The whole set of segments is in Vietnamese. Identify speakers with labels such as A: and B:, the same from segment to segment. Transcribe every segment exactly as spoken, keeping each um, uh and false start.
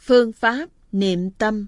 A: Phương pháp niệm tâm.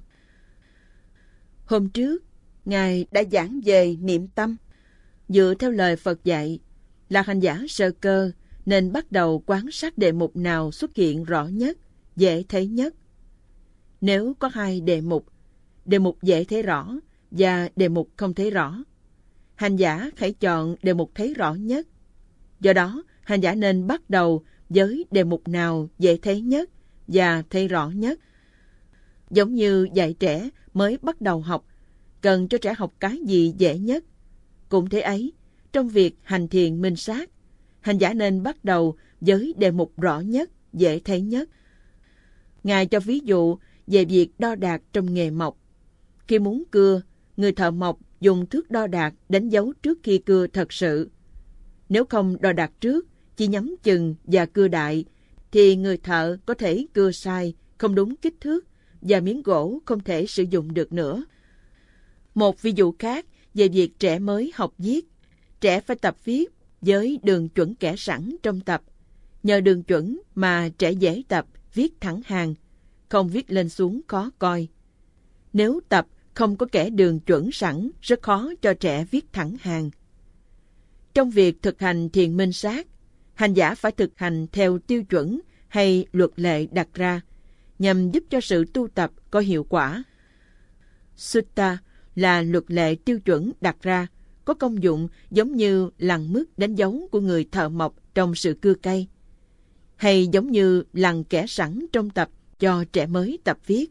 A: Hôm trước, Ngài đã giảng về niệm tâm. Dựa theo lời Phật dạy, là hành giả sơ cơ nên bắt đầu quan sát đề mục nào xuất hiện rõ nhất, dễ thấy nhất. Nếu có hai đề mục, đề mục dễ thấy rõ và đề mục không thấy rõ, hành giả hãy chọn đề mục thấy rõ nhất. Do đó, hành giả nên bắt đầu với đề mục nào dễ thấy nhất và thấy rõ nhất. Giống như dạy trẻ mới bắt đầu học, cần cho trẻ học cái gì dễ nhất. Cũng thế ấy, trong việc hành thiền minh sát, hành giả nên bắt đầu với đề mục rõ nhất, dễ thấy nhất. Ngài cho ví dụ về việc đo đạc trong nghề mộc. Khi muốn cưa, người thợ mộc dùng thước đo đạc đánh dấu trước khi cưa thật sự. Nếu không đo đạc trước, chỉ nhắm chừng và cưa đại, thì người thợ có thể cưa sai, không đúng kích thước, và miếng gỗ không thể sử dụng được nữa. Một ví dụ khác về việc trẻ mới học viết. Trẻ phải tập viết với đường chuẩn kẻ sẵn trong tập. Nhờ đường chuẩn mà trẻ dễ tập viết thẳng hàng, không viết lên xuống khó coi. Nếu tập không có kẻ đường chuẩn sẵn, rất khó cho trẻ viết thẳng hàng. Trong việc thực hành thiền minh sát, hành giả phải thực hành theo tiêu chuẩn hay luật lệ đặt ra, nhằm giúp cho sự tu tập có hiệu quả. Sutta là luật lệ tiêu chuẩn đặt ra, có công dụng giống như lằn mức đánh dấu của người thợ mộc trong sự cưa cây, hay giống như lằn kẻ sẵn trong tập cho trẻ mới tập viết.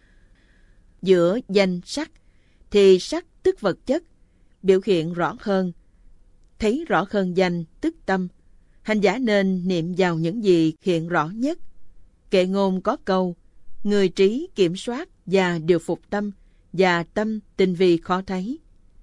A: Giữa danh sắc thì sắc tức vật chất, biểu hiện rõ hơn. Thấy rõ hơn danh tức tâm, hành giả nên niệm vào những gì hiện rõ nhất. Kệ ngôn có câu, người trí kiểm soát và điều phục tâm, và tâm tinh vi khó thấy.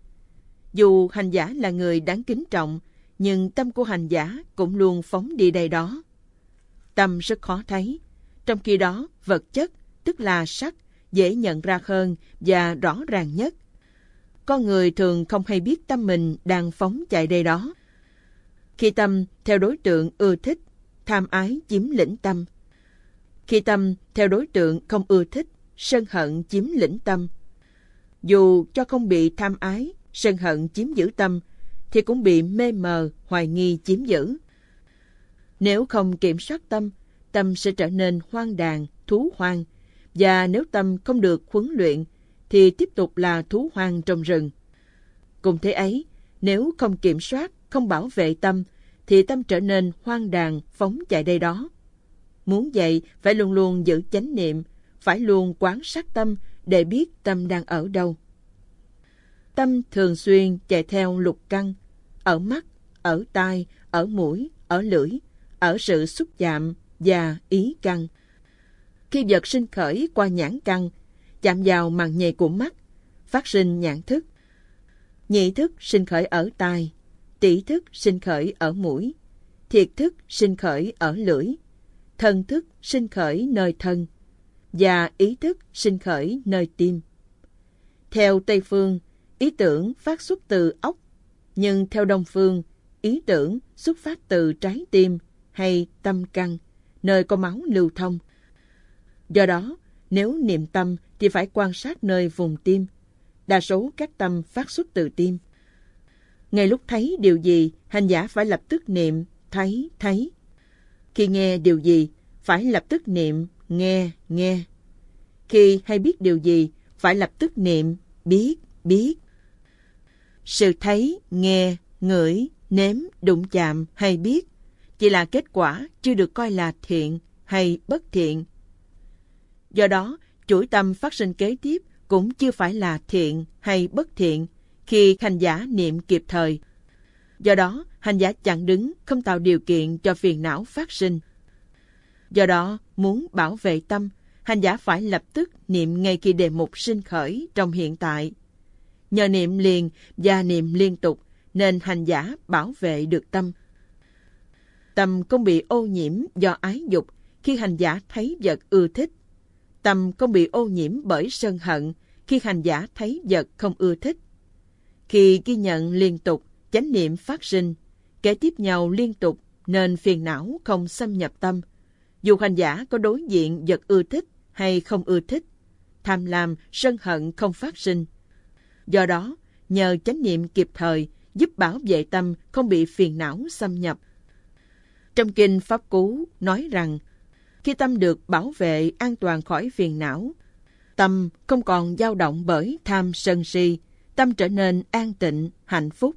A: Dù hành giả là người đáng kính trọng, nhưng tâm của hành giả cũng luôn phóng đi đây đó. Tâm rất khó thấy, trong khi đó vật chất, tức là sắc, dễ nhận ra hơn và rõ ràng nhất. Con người thường không hay biết tâm mình đang phóng chạy đây đó. Khi tâm theo đối tượng ưa thích, tham ái chiếm lĩnh tâm. Khi tâm theo đối tượng không ưa thích, sân hận chiếm lĩnh tâm. Dù cho không bị tham ái, sân hận chiếm giữ tâm, thì cũng bị mê mờ, hoài nghi chiếm giữ. Nếu không kiểm soát tâm, tâm sẽ trở nên hoang đàn, thú hoang. Và nếu tâm không được huấn luyện, thì tiếp tục là thú hoang trong rừng. Cùng thế ấy, nếu không kiểm soát, không bảo vệ tâm, thì tâm trở nên hoang đàn, phóng chạy đây đó. Muốn vậy, phải luôn luôn giữ chánh niệm, phải luôn quán sát tâm để biết tâm đang ở đâu. Tâm thường xuyên chạy theo lục căn, ở mắt, ở tai, ở mũi, ở lưỡi, ở sự xúc chạm và ý căn. Khi vật sinh khởi qua nhãn căn, chạm vào màng nhầy của mắt, phát sinh nhãn thức. Nhị thức sinh khởi ở tai, tỷ thức sinh khởi ở mũi, thiệt thức sinh khởi ở lưỡi, thân thức sinh khởi nơi thân, và ý thức sinh khởi nơi tim. Theo Tây phương, ý tưởng phát xuất từ óc, nhưng theo Đông phương, ý tưởng xuất phát từ trái tim hay tâm căn, nơi có máu lưu thông. Do đó, nếu niệm tâm thì phải quan sát nơi vùng tim. Đa số các tâm phát xuất từ tim. Ngay lúc thấy điều gì, hành giả phải lập tức niệm thấy, thấy. Khi nghe điều gì, phải lập tức niệm nghe, nghe. Khi hay biết điều gì, phải lập tức niệm biết, biết. Sự thấy, nghe, ngửi, nếm, đụng chạm hay biết chỉ là kết quả, chưa được coi là thiện hay bất thiện. Do đó, chuỗi tâm phát sinh kế tiếp cũng chưa phải là thiện hay bất thiện khi hành giả niệm kịp thời. Do đó, hành giả chặn đứng, không tạo điều kiện cho phiền não phát sinh. Do đó, muốn bảo vệ tâm, hành giả phải lập tức niệm ngay khi đề mục sinh khởi trong hiện tại. Nhờ niệm liền và niệm liên tục nên hành giả bảo vệ được tâm. Tâm không bị ô nhiễm do ái dục khi hành giả thấy vật ưa thích. Tâm không bị ô nhiễm bởi sân hận khi hành giả thấy vật không ưa thích. Khi ghi nhận liên tục, chánh niệm phát sinh, kế tiếp nhau liên tục nên phiền não không xâm nhập tâm. Dù hành giả có đối diện vật ưa thích hay không ưa thích, tham lam, sân hận không phát sinh. Do đó, nhờ chánh niệm kịp thời, giúp bảo vệ tâm không bị phiền não xâm nhập. Trong kinh Pháp Cú nói rằng, khi tâm được bảo vệ an toàn khỏi phiền não, tâm không còn dao động bởi tham sân si, tâm trở nên an tịnh, hạnh phúc.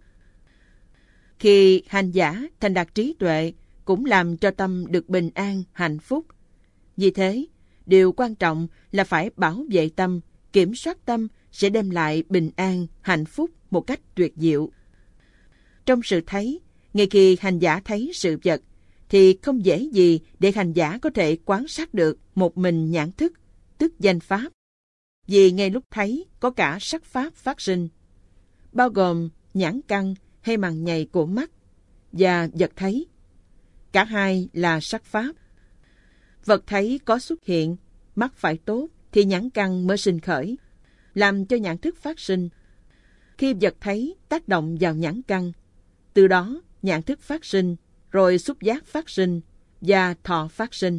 A: Khi hành giả thành đạt trí tuệ, cũng làm cho tâm được bình an, hạnh phúc. Vì thế, điều quan trọng là phải bảo vệ tâm, kiểm soát tâm sẽ đem lại bình an, hạnh phúc một cách tuyệt diệu. Trong sự thấy, ngay khi hành giả thấy sự vật, thì không dễ gì để hành giả có thể quan sát được một mình nhãn thức, tức danh pháp. Vì ngay lúc thấy có cả sắc pháp phát sinh, bao gồm nhãn căn hay màng nhầy của mắt và vật thấy. Cả hai là sắc pháp. Vật thấy có xuất hiện, mắt phải tốt thì nhãn căn mới sinh khởi, làm cho nhãn thức phát sinh. Khi vật thấy tác động vào nhãn căn, từ đó nhãn thức phát sinh, rồi xúc giác phát sinh và thọ phát sinh.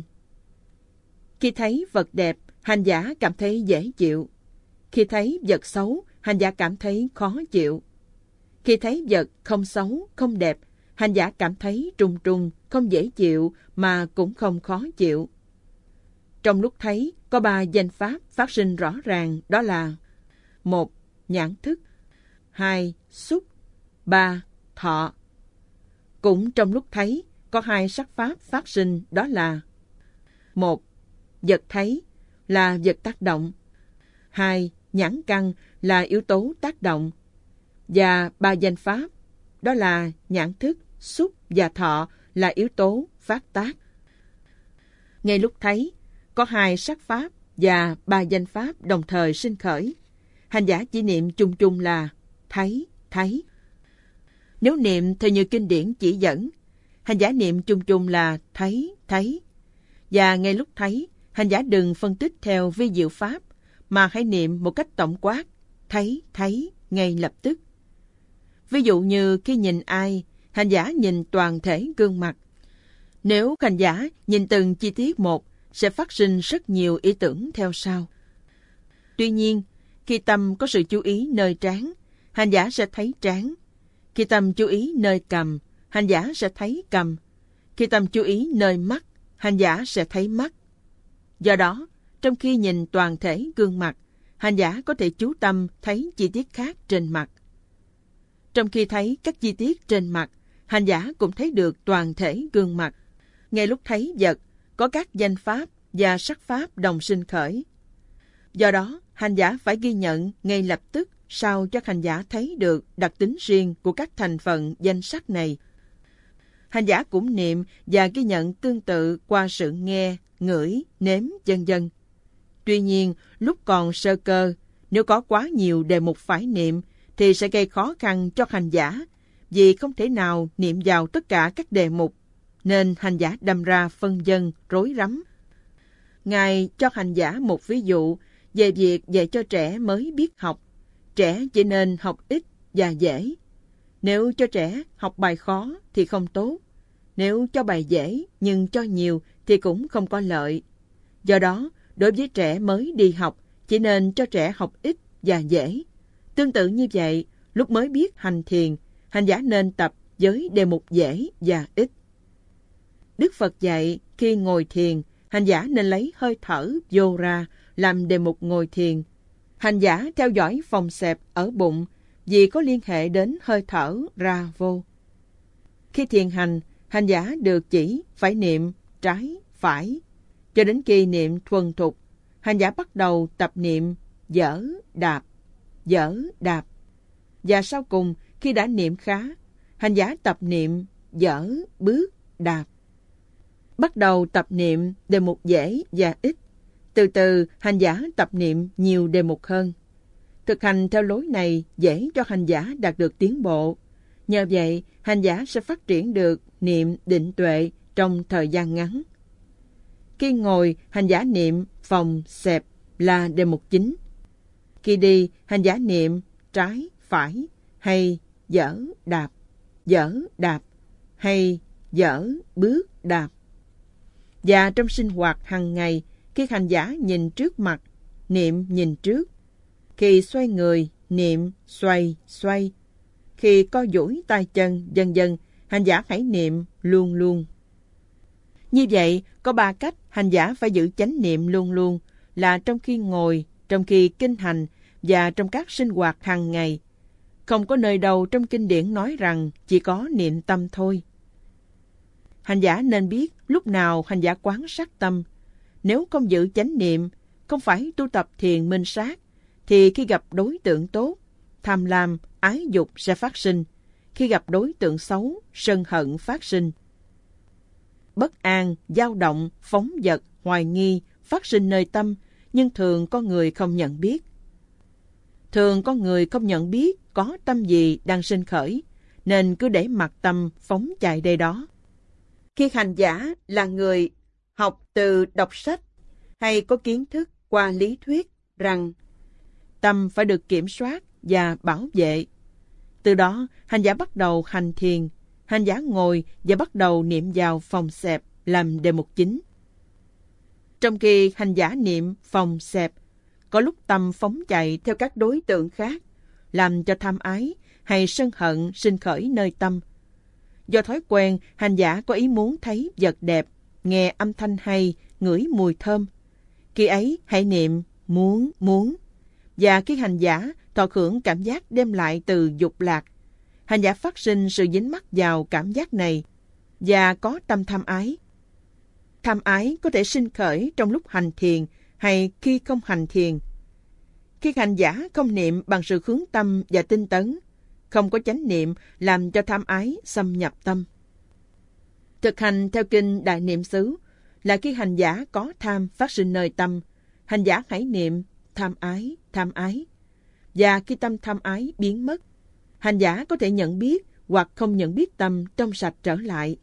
A: Khi thấy vật đẹp, hành giả cảm thấy dễ chịu. Khi thấy vật xấu, hành giả cảm thấy khó chịu. Khi thấy vật không xấu, không đẹp, hành giả cảm thấy trung trung, không dễ chịu mà cũng không khó chịu. Trong lúc thấy, có ba danh pháp phát sinh rõ ràng, đó là: một. Nhãn thức. Hai. Xúc. Ba. Thọ. Cũng trong lúc thấy, có hai sắc pháp phát sinh, đó là: một. Vật thấy là vật tác động. Hai. Nhãn căn là yếu tố tác động. Và ba danh pháp, đó là nhãn thức, xúc và thọ là yếu tố phát tác. Ngay lúc thấy, có hai sắc pháp và ba danh pháp đồng thời sinh khởi. Hành giả chỉ niệm chung chung là thấy, thấy. Nếu niệm theo như kinh điển chỉ dẫn, hành giả niệm chung chung là thấy, thấy. Và ngay lúc thấy, hành giả đừng phân tích theo vi diệu pháp, mà hãy niệm một cách tổng quát, thấy, thấy, ngay lập tức. Ví dụ như khi nhìn ai, hành giả nhìn toàn thể gương mặt. Nếu hành giả nhìn từng chi tiết một, sẽ phát sinh rất nhiều ý tưởng theo sau. Tuy nhiên, khi tâm có sự chú ý nơi trán, hành giả sẽ thấy trán. Khi tâm chú ý nơi cằm, hành giả sẽ thấy cằm. Khi tâm chú ý nơi mắt, hành giả sẽ thấy mắt. Do đó, trong khi nhìn toàn thể gương mặt, hành giả có thể chú tâm thấy chi tiết khác trên mặt. Trong khi thấy các chi tiết trên mặt, hành giả cũng thấy được toàn thể gương mặt. Ngay lúc thấy vật, có các danh pháp và sắc pháp đồng sinh khởi. Do đó, hành giả phải ghi nhận ngay lập tức sao cho hành giả thấy được đặc tính riêng của các thành phần danh sắc này. Hành giả cũng niệm và ghi nhận tương tự qua sự nghe, ngửi, nếm, vân vân. Tuy nhiên, lúc còn sơ cơ, nếu có quá nhiều đề mục phải niệm, thì sẽ gây khó khăn cho hành giả, vì không thể nào niệm vào tất cả các đề mục, nên hành giả đâm ra phân vân, rối rắm. Ngài cho hành giả một ví dụ về việc dạy cho trẻ mới biết học. Trẻ chỉ nên học ít và dễ. Nếu cho trẻ học bài khó thì không tốt. Nếu cho bài dễ nhưng cho nhiều thì cũng không có lợi. Do đó, đối với trẻ mới đi học, chỉ nên cho trẻ học ít và dễ. Tương tự như vậy, lúc mới biết hành thiền, hành giả nên tập với đề mục dễ và ít. Đức Phật dạy khi ngồi thiền, hành giả nên lấy hơi thở vô ra làm đề mục ngồi thiền. Hành giả theo dõi phòng xẹp ở bụng vì có liên hệ đến hơi thở ra vô. Khi thiền hành, hành giả được chỉ phải niệm trái, phải. Cho đến khi niệm thuần thục, hành giả bắt đầu tập niệm dở, đạp, dở, đạp. Và sau cùng, khi đã niệm khá, hành giả tập niệm dở, bước, đạp. Bắt đầu tập niệm đề mục dễ và ít. Từ từ, hành giả tập niệm nhiều đề mục hơn. Thực hành theo lối này dễ cho hành giả đạt được tiến bộ. Nhờ vậy, hành giả sẽ phát triển được niệm định tuệ trong thời gian ngắn. Khi ngồi, hành giả niệm phòng, xẹp là đề mục chính. Khi đi, hành giả niệm trái, phải, hay dở, đạp, dở, đạp, hay dở, bước, đạp. Và trong sinh hoạt hàng ngày, Khi hành giả nhìn trước mặt, niệm nhìn trước. Khi xoay người, niệm xoay xoay. Khi co duỗi tay chân, dần dần, hành giả hãy niệm luôn luôn. Như vậy, có ba cách hành giả phải giữ chánh niệm luôn luôn là trong khi ngồi, trong khi kinh hành và trong các sinh hoạt hàng ngày. Không có nơi đâu trong kinh điển nói rằng chỉ có niệm tâm thôi. Hành giả nên biết lúc nào hành giả quán sát tâm. Nếu không giữ chánh niệm, không phải tu tập thiền minh sát, thì khi gặp đối tượng tốt, tham lam, ái dục sẽ phát sinh. Khi gặp đối tượng xấu, sân hận phát sinh. Bất an, dao động, phóng dật, hoài nghi phát sinh nơi tâm, nhưng thường có người không nhận biết. Thường có người không nhận biết có tâm gì đang sinh khởi, nên cứ để mặc tâm phóng chạy đây đó. Khi hành giả là người học từ đọc sách hay có kiến thức qua lý thuyết rằng tâm phải được kiểm soát và bảo vệ, từ đó hành giả bắt đầu hành thiền. Hành giả ngồi và bắt đầu niệm vào phòng xẹp làm đề mục chính. Trong khi hành giả niệm phòng xẹp, có lúc tâm phóng chạy theo các đối tượng khác, làm cho tham ái hay sân hận sinh khởi nơi tâm. Do thói quen, hành giả có ý muốn thấy vật đẹp, nghe âm thanh hay, ngửi mùi thơm. Khi ấy hãy niệm muốn, muốn. Và khi hành giả thọ hưởng cảm giác đem lại từ dục lạc, hành giả phát sinh sự dính mắc vào cảm giác này và có tâm tham ái. Tham ái có thể sinh khởi trong lúc hành thiền hay khi không hành thiền. Khi hành giả không niệm bằng sự hướng tâm và tinh tấn, không có chánh niệm làm cho tham ái xâm nhập tâm. Thực hành theo kinh Đại Niệm xứ là khi hành giả có tham phát sinh nơi tâm, hành giả hãy niệm tham ái, tham ái. Và khi tâm tham ái biến mất, hành giả có thể nhận biết hoặc không nhận biết tâm trong sạch trở lại.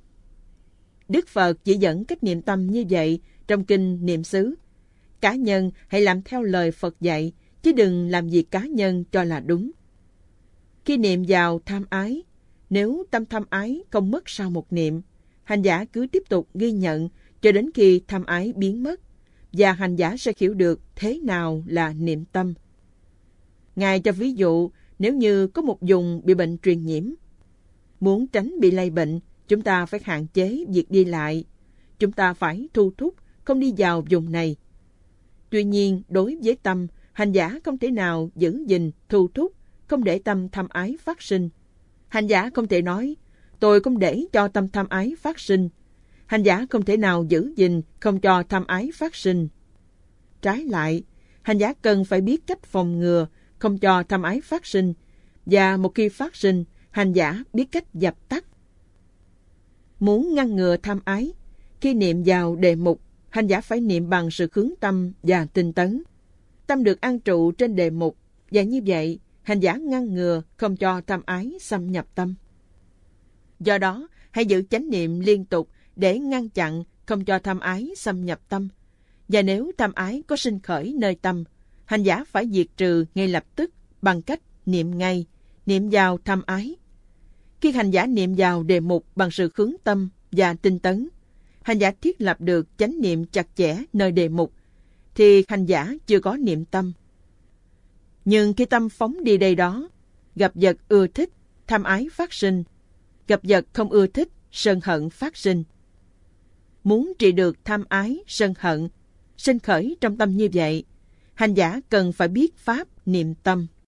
A: Đức Phật chỉ dẫn cách niệm tâm như vậy trong kinh Niệm xứ. Cá nhân hãy làm theo lời Phật dạy, chứ đừng làm việc cá nhân cho là đúng. Khi niệm vào tham ái, nếu tâm tham ái không mất sau một niệm, hành giả cứ tiếp tục ghi nhận cho đến khi tham ái biến mất, và hành giả sẽ hiểu được thế nào là niệm tâm. Ngài cho ví dụ, nếu như có một vùng bị bệnh truyền nhiễm, muốn tránh bị lây bệnh, chúng ta phải hạn chế việc đi lại. Chúng ta phải thu thúc, không đi vào vùng này. Tuy nhiên, đối với tâm, hành giả không thể nào giữ gìn, thu thúc, không để tâm tham ái phát sinh. Hành giả không thể nói, tôi không để cho tâm tham ái phát sinh. Hành giả không thể nào giữ gìn, không cho tham ái phát sinh. Trái lại, hành giả cần phải biết cách phòng ngừa, không cho tham ái phát sinh, và một khi phát sinh, hành giả biết cách dập tắt. Muốn ngăn ngừa tham ái, khi niệm vào đề mục, hành giả phải niệm bằng sự hướng tâm và tinh tấn. Tâm được an trụ trên đề mục, và như vậy, hành giả ngăn ngừa không cho tham ái xâm nhập tâm. Do đó, hãy giữ chánh niệm liên tục để ngăn chặn không cho tham ái xâm nhập tâm. Và nếu tham ái có sinh khởi nơi tâm, hành giả phải diệt trừ ngay lập tức bằng cách niệm ngay, niệm vào tham ái. Khi hành giả niệm vào đề mục bằng sự hướng tâm và tinh tấn, hành giả thiết lập được chánh niệm chặt chẽ nơi đề mục, thì hành giả chưa có niệm tâm. Nhưng khi tâm phóng đi đây đó, gặp vật ưa thích, tham ái phát sinh, gặp vật không ưa thích, sân hận phát sinh. Muốn trị được tham ái, sân hận, sinh khởi trong tâm như vậy, hành giả cần phải biết pháp niệm tâm.